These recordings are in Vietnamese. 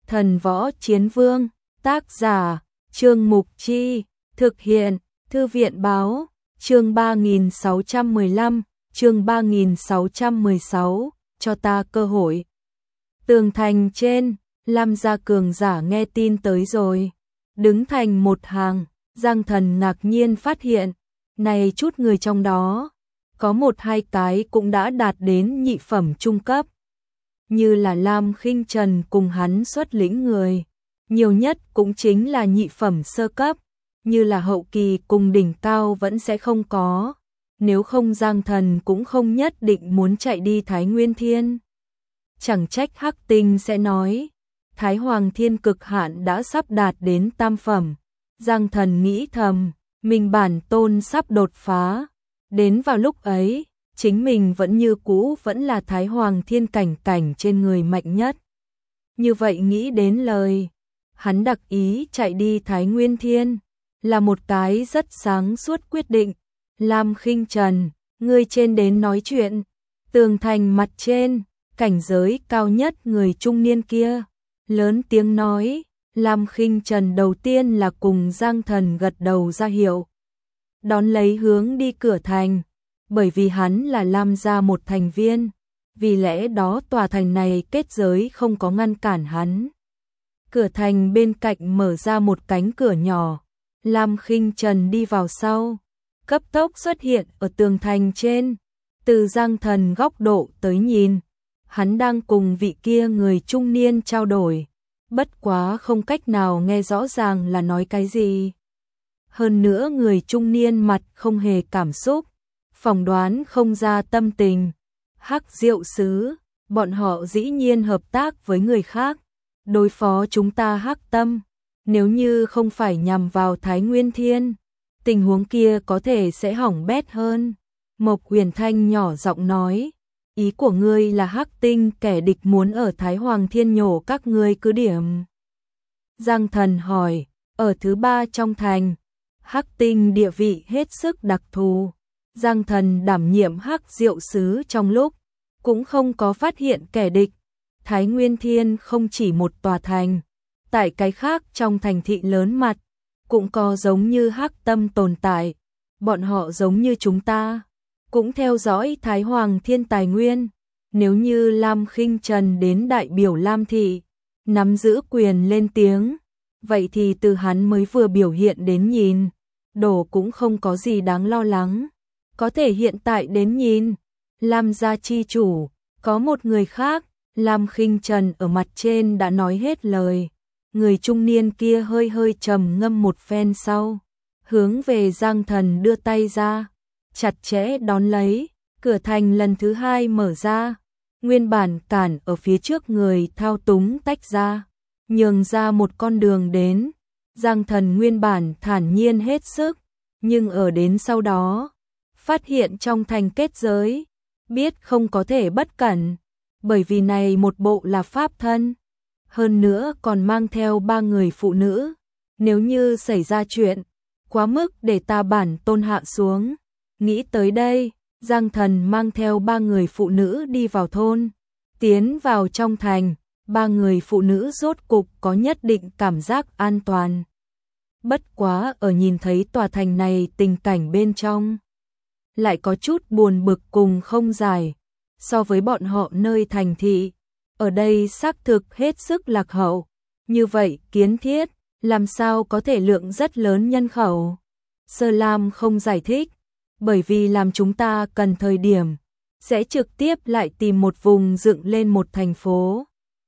Thần Võ Chiến Vương, tác giả, Trương Mục Chi, thực hiện, Thư viện Báo, chương 3615, chương 3616, cho ta cơ hội. Tường thành trên, Lam gia cường giả nghe tin tới rồi. Đứng thành một hàng, Giang Thần ngạc nhiên phát hiện, này chút người trong đó, có một hai cái cũng đã đạt đến nhị phẩm trung cấp. Như là Lam Khinh Trần cùng hắn xuất lĩnh người, nhiều nhất cũng chính là nhị phẩm sơ cấp, như là hậu kỳ cùng đỉnh cao vẫn sẽ không có, nếu không Giang Thần cũng không nhất định muốn chạy đi Thái Nguyên Thiên. Chẳng trách Hắc Tinh sẽ nói, Thái Hoàng Thiên cực hạn đã sắp đạt đến tam phẩm. Giang Thần nghĩ thầm, mình bản tôn sắp đột phá, đến vào lúc ấy, chính mình vẫn như cũ vẫn là Thái Hoàng Thiên cảnh trên người mạnh nhất. Như vậy nghĩ đến lời, hắn đặc ý chạy đi Thái Nguyên Thiên, là một cái rất sáng suốt quyết định. Lam Khinh Trần, ngươi trên đến nói chuyện. Tường thành mặt trên, cảnh giới cao nhất người trung niên kia, lớn tiếng nói. Lam Khinh Trần đầu tiên là cùng Giang Thần gật đầu ra hiệu, đón lấy hướng đi cửa thành, bởi vì hắn là Lam gia một thành viên, vì lẽ đó tòa thành này kết giới không có ngăn cản hắn. Cửa thành bên cạnh mở ra một cánh cửa nhỏ, Lam Khinh Trần đi vào sau, cấp tốc xuất hiện ở tường thành trên. Từ Giang Thần góc độ tới nhìn, hắn đang cùng vị kia người trung niên trao đổi, bất quá không cách nào nghe rõ ràng là nói cái gì. Hơn nữa người trung niên mặt không hề cảm xúc, phỏng đoán không ra tâm tình. Hắc Diệu Sứ, bọn họ dĩ nhiên hợp tác với người khác, đối phó chúng ta Hắc Tâm, nếu như không phải nhằm vào Thái Nguyên Thiên, tình huống kia có thể sẽ hỏng bét hơn. Mộc Huyền Thanh nhỏ giọng nói, ý của ngươi là Hắc Tinh kẻ địch muốn ở Thái Hoàng Thiên nhổ các ngươi cứ điểm. Giang Thần hỏi, ở thứ ba trong thành, Hắc Tinh địa vị hết sức đặc thù. Giang Thần đảm nhiệm Hắc Diệu Sứ trong lúc, cũng không có phát hiện kẻ địch. Thái Nguyên Thiên không chỉ một tòa thành, tại cái khác trong thành thị lớn mặt, cũng có giống như Hắc Tâm tồn tại. Bọn họ giống như chúng ta, cũng theo dõi Thái Hoàng Thiên tài nguyên. Nếu như Lam Khinh Trần đến đại biểu Lam Thị, nắm giữ quyền lên tiếng, vậy thì từ hắn mới vừa biểu hiện đến nhìn, đổ cũng không có gì đáng lo lắng. Có thể hiện tại đến nhìn, Lam gia chi chủ, có một người khác. Lam Khinh Trần ở mặt trên đã nói hết lời. Người trung niên kia hơi trầm ngâm một phen sau, hướng về Giang Thần đưa tay ra, chặt chẽ đón lấy. Cửa thành lần thứ hai mở ra, nguyên bản cản ở phía trước người thao túng tách ra, nhường ra một con đường đến. Giang Thần nguyên bản thản nhiên hết sức, nhưng ở đến sau đó, phát hiện trong thành kết giới, biết không có thể bất cẩn, bởi vì này một bộ là pháp thân, hơn nữa còn mang theo 3 người phụ nữ, nếu như xảy ra chuyện, quá mức để ta bản tôn hạ xuống. Nghĩ tới đây, Giang Thần mang theo 3 người phụ nữ đi vào thôn, tiến vào trong thành. 3 người phụ nữ rốt cục có nhất định cảm giác an toàn. Bất quá ở nhìn thấy tòa thành này tình cảnh bên trong, lại có chút buồn bực cùng không giải. So với bọn họ nơi thành thị, ở đây xác thực hết sức lạc hậu. Như vậy kiến thiết, làm sao có thể lượng rất lớn nhân khẩu? Sơ Lam không giải thích, bởi vì làm chúng ta cần thời điểm, sẽ trực tiếp lại tìm một vùng dựng lên một thành phố.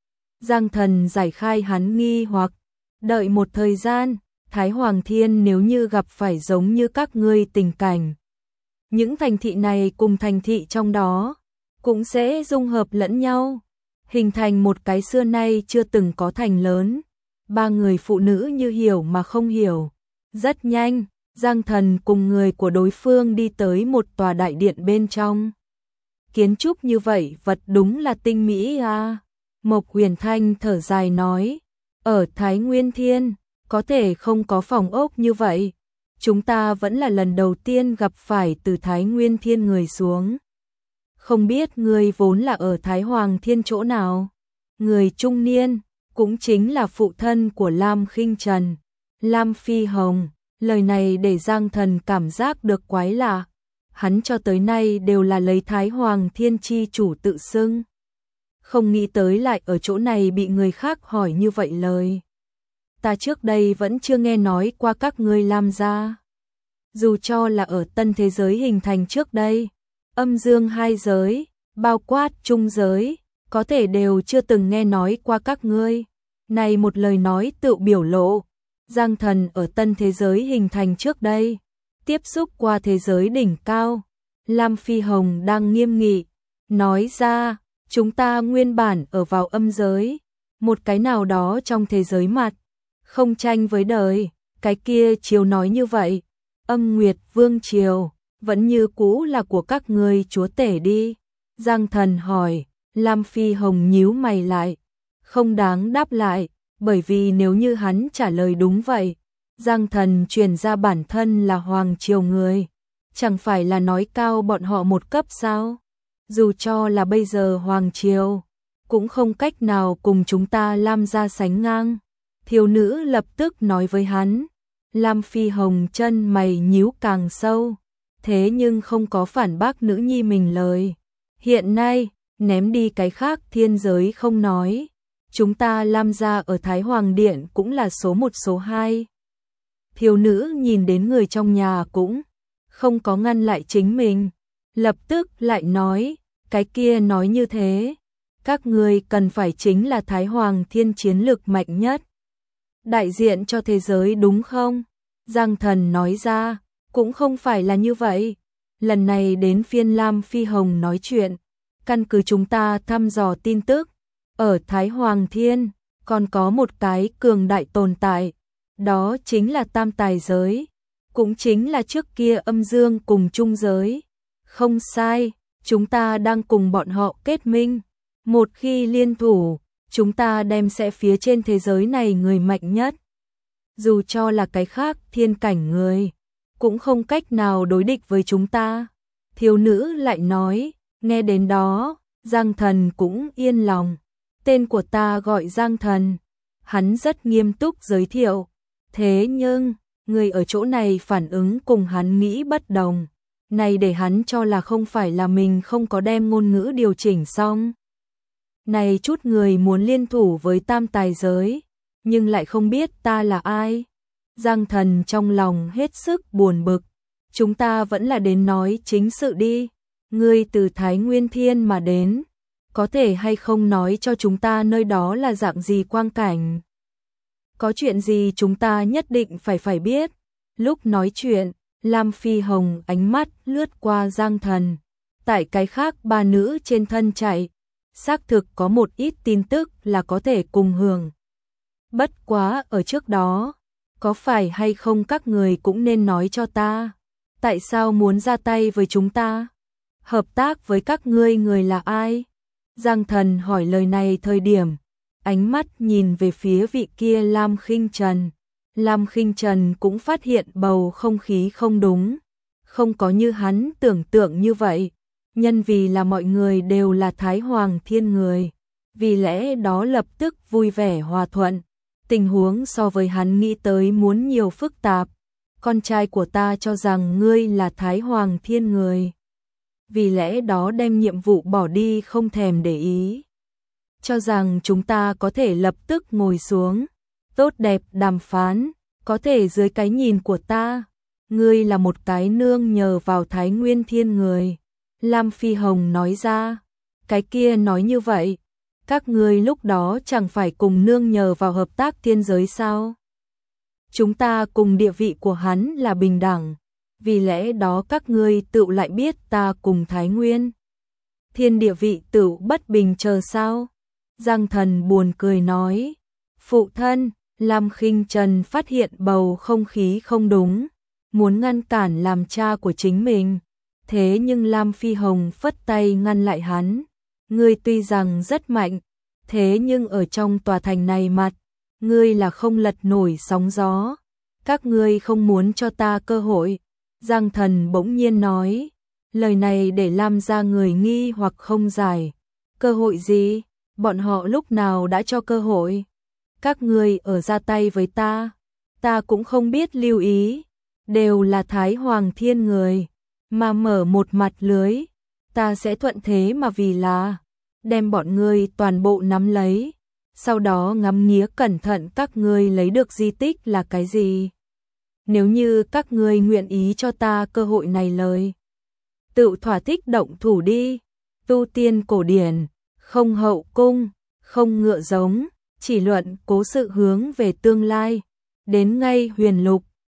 Giang Thần giải khai hắn nghi hoặc, đợi một thời gian, Thái Hoàng Thiên nếu như gặp phải giống như các ngươi tình cảnh, những thành thị này cùng thành thị trong đó, cũng sẽ dung hợp lẫn nhau, hình thành một cái xưa nay chưa từng có thành lớn. 3 người phụ nữ như hiểu mà không hiểu. Rất nhanh, Giang Thần cùng người của đối phương đi tới một tòa đại điện bên trong. Kiến trúc như vậy vật đúng là tinh mỹ à. Mộc Huyền Thanh thở dài nói, ở Thái Nguyên Thiên, có thể không có phòng ốc như vậy. Chúng ta vẫn là lần đầu tiên gặp phải từ Thái Nguyên Thiên người xuống. Không biết người vốn là ở Thái Hoàng Thiên chỗ nào? Người trung niên, cũng chính là phụ thân của Lam Khinh Trần, Lam Phi Hồng. Lời này để Giang Thần cảm giác được quái lạ. Hắn cho tới nay đều là lấy Thái Hoàng Thiên Chi chủ tự xưng. Không nghĩ tới lại ở chỗ này bị người khác hỏi như vậy lời. Ta trước đây vẫn chưa nghe nói qua các ngươi Lam gia. Dù cho là ở tân thế giới hình thành trước đây, âm dương hai giới, bao quát trung giới, có thể đều chưa từng nghe nói qua các ngươi. Này một lời nói tự biểu lộ, Giang Thần ở tân thế giới hình thành trước đây, tiếp xúc qua thế giới đỉnh cao. Lam Phi Hồng đang nghiêm nghị, nói ra, chúng ta nguyên bản ở vào âm giới, một cái nào đó trong thế giới mặt, không tranh với đời, cái kia chiều nói như vậy, âm Nguyệt Vương Triều, vẫn như cũ là của các ngươi chúa tể đi. Giang Thần hỏi, Lam Phi Hồng nhíu mày lại, không đáng đáp lại, bởi vì nếu như hắn trả lời đúng vậy, Giang Thần truyền ra bản thân là Hoàng Triều người, chẳng phải là nói cao bọn họ một cấp sao? Dù cho là bây giờ Hoàng Triều, cũng không cách nào cùng chúng ta Lam gia sánh ngang. Thiếu nữ lập tức nói với hắn. Lam Phi Hồng chân mày nhíu càng sâu, thế nhưng không có phản bác nữ nhi mình lời. Hiện nay, ném đi cái khác thiên giới không nói, chúng ta Lam gia ở Thái Hoàng Điện cũng là số 1 số 2. Thiếu nữ nhìn đến người trong nhà cũng không có ngăn lại chính mình, lập tức lại nói, cái kia nói như thế, các ngươi cần phải chính là Thái Hoàng Thiên chiến lực mạnh nhất, đại diện cho thế giới đúng không? Giang Thần nói ra, cũng không phải là như vậy. Lần này đến phiên Lam Phi Hồng nói chuyện, căn cứ chúng ta thăm dò tin tức, ở Thái Hoàng Thiên còn có một cái cường đại tồn tại, đó chính là tam tài giới, cũng chính là trước kia âm dương cùng trung giới. Không sai, chúng ta đang cùng bọn họ kết minh, một khi liên thủ, chúng ta đem sẽ phía trên thế giới này người mạnh nhất. Dù cho là cái khác thiên cảnh người, cũng không cách nào đối địch với chúng ta. Thiếu nữ lại nói, nghe đến đó, Giang Thần cũng yên lòng. Tên của ta gọi Giang Thần. Hắn rất nghiêm túc giới thiệu. Thế nhưng, người ở chỗ này phản ứng cùng hắn nghĩ bất đồng. Này để hắn cho là không phải là mình không có đem ngôn ngữ điều chỉnh xong. Này chút người muốn liên thủ với tam tài giới, nhưng lại không biết ta là ai. Giang Thần trong lòng hết sức buồn bực. Chúng ta vẫn là đến nói chính sự đi. Ngươi từ Thái Nguyên Thiên mà đến, có thể hay không nói cho chúng ta nơi đó là dạng gì quang cảnh? Có chuyện gì chúng ta nhất định phải biết. Lúc nói chuyện, Lam Phi Hồng ánh mắt lướt qua Giang Thần. Tại cái khác ba nữ trên thân chạy, xác thực có một ít tin tức là có thể cùng hưởng. Bất quá ở trước đó, có phải hay không các người cũng nên nói cho ta, tại sao muốn ra tay với chúng ta? Hợp tác với các ngươi người là ai? Giang Thần hỏi lời này thời điểm, ánh mắt nhìn về phía vị kia Lam Khinh Trần. Lam Khinh Trần cũng phát hiện bầu không khí không đúng, không có như hắn tưởng tượng như vậy. Nhân vì là mọi người đều là Thái Hoàng Thiên người, vì lẽ đó lập tức vui vẻ hòa thuận. Tình huống so với hắn nghĩ tới muốn nhiều phức tạp. Con trai của ta cho rằng ngươi là Thái Hoàng Thiên người, vì lẽ đó đem nhiệm vụ bỏ đi không thèm để ý. Cho rằng chúng ta có thể lập tức ngồi xuống, tốt đẹp đàm phán, có thể dưới cái nhìn của ta, ngươi là một cái nương nhờ vào Thái Nguyên Thiên người. Lam Phi Hồng nói ra, cái kia nói như vậy, các ngươi lúc đó chẳng phải cùng nương nhờ vào hợp tác thiên giới sao? Chúng ta cùng địa vị của hắn là bình đẳng, vì lẽ đó các ngươi tự lại biết ta cùng Thái Nguyên Thiên địa vị tự bất bình chờ sao? Giang Thần buồn cười nói, phụ thân. Lam Khinh Trần phát hiện bầu không khí không đúng, muốn ngăn cản làm cha của chính mình. Thế nhưng Lam Phi Hồng phất tay ngăn lại hắn. Ngươi tuy rằng rất mạnh, thế nhưng ở trong tòa thành này mặt, ngươi là không lật nổi sóng gió. Các ngươi không muốn cho ta cơ hội. Giang Thần bỗng nhiên nói, lời này để Lam gia người nghi hoặc không giải. Cơ hội gì? Bọn họ lúc nào đã cho cơ hội? các ngươi ở ra tay với ta cũng không biết lưu ý, đều là Thái Hoàng Thiên người, mà mở một mặt lưới, ta sẽ thuận thế mà vì là đem bọn ngươi toàn bộ nắm lấy, sau đó ngắm nghía cẩn thận các ngươi lấy được di tích là cái gì. Nếu như các ngươi nguyện ý cho ta cơ hội này lời, tự thỏa thích động thủ đi, tu tiên cổ điển, không hậu cung, không ngựa giống, chỉ luận cố sự hướng về tương lai, đến ngay huyền lục,